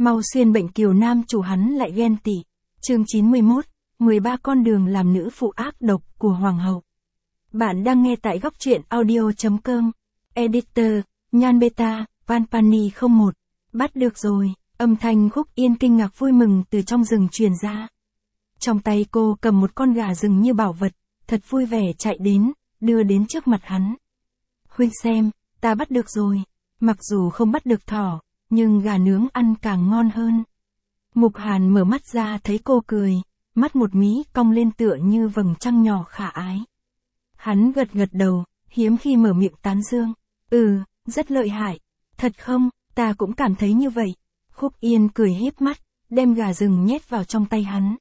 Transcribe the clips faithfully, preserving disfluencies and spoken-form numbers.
Mau xuyên bệnh kiều nam chủ hắn lại ghen tị. Chương chín mươi mốt, mười ba con đường làm nữ phụ ác độc của Hoàng hậu. Bạn đang nghe tại góc truyện audio.com. Editor, Nhan Beta, Vanpani không một. Bắt được rồi, âm thanh Khúc Yên kinh ngạc vui mừng từ trong rừng truyền ra. Trong tay cô cầm một con gà rừng như bảo vật, thật vui vẻ chạy đến, đưa đến trước mặt hắn. Huynh xem, ta bắt được rồi. Mặc dù không bắt được thỏ, nhưng gà nướng ăn càng ngon hơn. Mục Hàn mở mắt ra thấy cô cười, mắt một mí cong lên tựa như vầng trăng nhỏ khả ái. Hắn gật gật đầu, hiếm khi mở miệng tán dương. Ừ, rất lợi hại. Thật không, ta cũng cảm thấy như vậy. Khúc Yên cười híp mắt, đem gà rừng nhét vào trong tay hắn.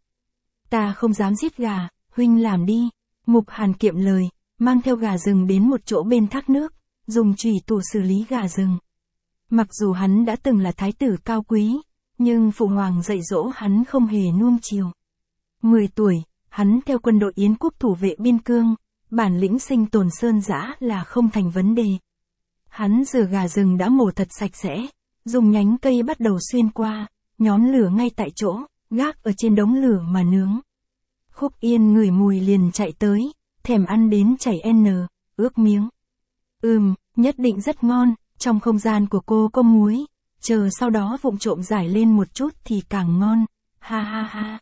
Ta không dám giết gà, huynh làm đi. Mục Hàn kiệm lời, mang theo gà rừng đến một chỗ bên thác nước, dùng chùy thủ xử lý gà rừng. Mặc dù hắn đã từng là thái tử cao quý, nhưng phụ hoàng dạy dỗ hắn không hề nuông chiều. mười tuổi, hắn theo quân đội Yến quốc thủ vệ biên cương, bản lĩnh sinh tồn sơn dã là không thành vấn đề. Hắn rửa gà rừng đã mổ thật sạch sẽ, dùng nhánh cây bắt đầu xuyên qua, nhóm lửa ngay tại chỗ, gác ở trên đống lửa mà nướng. Khúc Yên ngửi mùi liền chạy tới, thèm ăn đến chảy n, ướt miếng. Ừm, nhất định rất ngon, trong không gian của cô có muối, chờ sau đó vụng trộm giải lên một chút thì càng ngon, ha ha ha.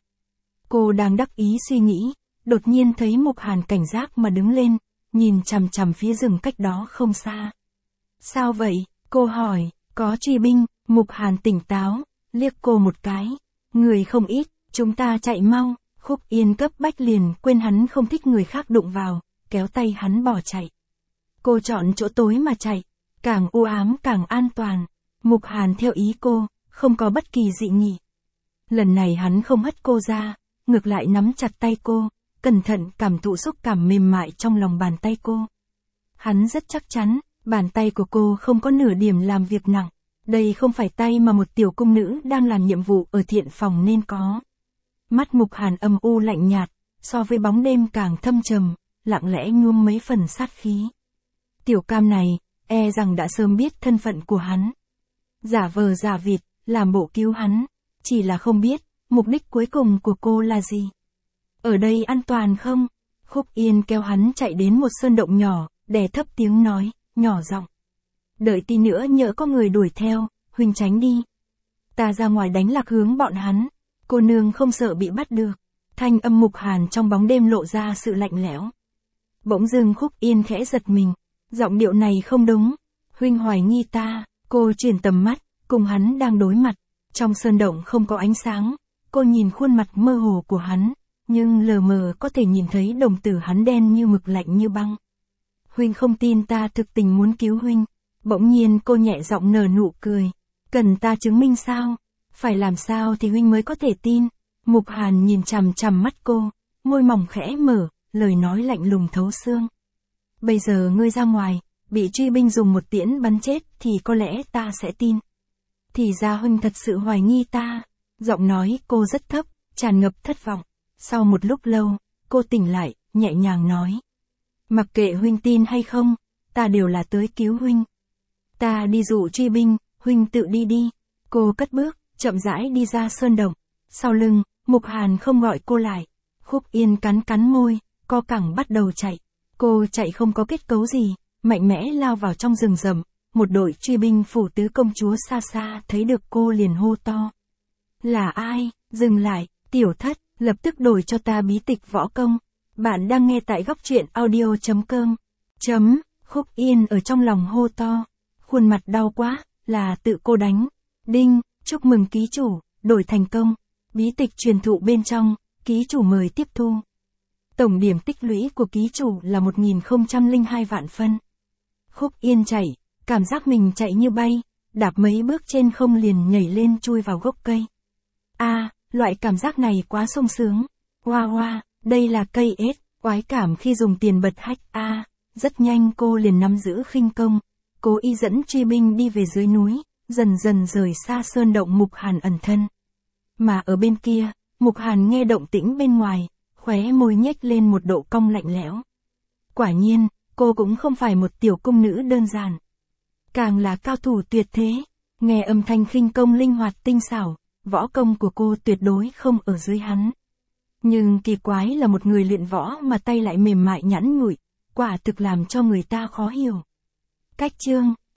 Cô đang đắc ý suy nghĩ, đột nhiên thấy Mục Hàn cảnh giác mà đứng lên, nhìn chằm chằm phía rừng cách đó không xa. Sao vậy? Cô hỏi, có truy binh. Mục Hàn tỉnh táo, liếc cô một cái. Người không ít, chúng ta chạy mau. Khúc Yên cấp bách liền quên hắn không thích người khác đụng vào, kéo tay hắn bỏ chạy. Cô chọn chỗ tối mà chạy, càng u ám càng an toàn. Mục Hàn theo ý cô, không có bất kỳ dị nghị. Lần này hắn không hất cô ra, ngược lại nắm chặt tay cô, cẩn thận cảm thụ xúc cảm mềm mại trong lòng bàn tay cô. Hắn rất chắc chắn, bàn tay của cô không có nửa điểm làm việc nặng. Đây không phải tay mà một tiểu cung nữ đang làm nhiệm vụ ở thiện phòng nên có. Mắt Mục Hàn âm u lạnh nhạt, so với bóng đêm càng thâm trầm, lặng lẽ nhuốm mấy phần sát khí. Tiểu cam này, e rằng đã sớm biết thân phận của hắn. Giả vờ giả vịt, làm bộ cứu hắn, chỉ là không biết, mục đích cuối cùng của cô là gì. Ở đây an toàn không? Khúc Yên kéo hắn chạy đến một sơn động nhỏ, đè thấp tiếng nói, nhỏ giọng. Đợi tí nữa nhỡ có người đuổi theo, huynh tránh đi. Ta ra ngoài đánh lạc hướng bọn hắn, cô nương không sợ bị bắt được. Thanh âm Mục Hàn trong bóng đêm lộ ra sự lạnh lẽo. Bỗng dưng Khúc Yên khẽ giật mình, giọng điệu này không đúng. Huynh hoài nghi ta. Cô chuyển tầm mắt, cùng hắn đang đối mặt. Trong sơn động không có ánh sáng, cô nhìn khuôn mặt mơ hồ của hắn, nhưng lờ mờ có thể nhìn thấy đồng tử hắn đen như mực lạnh như băng. Huynh không tin ta thực tình muốn cứu huynh. Bỗng nhiên cô nhẹ giọng nở nụ cười. Cần ta chứng minh sao? Phải làm sao thì huynh mới có thể tin? Mục Hàn nhìn chằm chằm mắt cô, môi mỏng khẽ mở, lời nói lạnh lùng thấu xương. Bây giờ ngươi ra ngoài, bị truy binh dùng một tiễn bắn chết thì có lẽ ta sẽ tin. Thì ra huynh thật sự hoài nghi ta. Giọng nói cô rất thấp, tràn ngập thất vọng. Sau một lúc lâu, cô tỉnh lại, nhẹ nhàng nói. Mặc kệ huynh tin hay không, ta đều là tới cứu huynh. Ta đi dụ truy binh, huynh tự đi đi. Cô cất bước, chậm rãi đi ra sơn động. Sau lưng, Mục Hàn không gọi cô lại. Khúc Yên cắn cắn môi, co cẳng bắt đầu chạy. Cô chạy không có kết cấu gì, mạnh mẽ lao vào trong rừng rậm. Một đội truy binh phủ tứ công chúa xa xa thấy được cô liền hô to. Là ai? Dừng lại, tiểu thất, lập tức đổi cho ta bí tịch võ công. Bạn đang nghe tại góc truyện audio.com. Chấm, Khúc Yên ở trong lòng hô to. Khuôn mặt đau quá, là tự cô đánh. Đinh, chúc mừng ký chủ, đổi thành công. Bí tịch truyền thụ bên trong, ký chủ mời tiếp thu. Tổng điểm tích lũy của ký chủ là một nghìn không trăm lẻ hai vạn phân. Khúc Yên chạy, cảm giác mình chạy như bay, đạp mấy bước trên không liền nhảy lên chui vào gốc cây. A, à, loại cảm giác này quá sung sướng. Hoa hoa, đây là cây ết, oái cảm khi dùng tiền bật hách. A, à, rất nhanh cô liền nắm giữ khinh công, cố ý dẫn truy binh đi về dưới núi, dần dần rời xa sơn động Mục Hàn ẩn thân. Mà ở bên kia, Mục Hàn nghe động tĩnh bên ngoài, khóe môi nhếch lên một độ cong lạnh lẽo. Quả nhiên, cô cũng không phải một tiểu cung nữ đơn giản. Càng là cao thủ tuyệt thế. Nghe âm thanh khinh công linh hoạt tinh xảo, võ công của cô tuyệt đối không ở dưới hắn. Nhưng kỳ quái là một người luyện võ mà tay lại mềm mại nhẵn nhụi, quả thực làm cho người ta khó hiểu. Cách chương,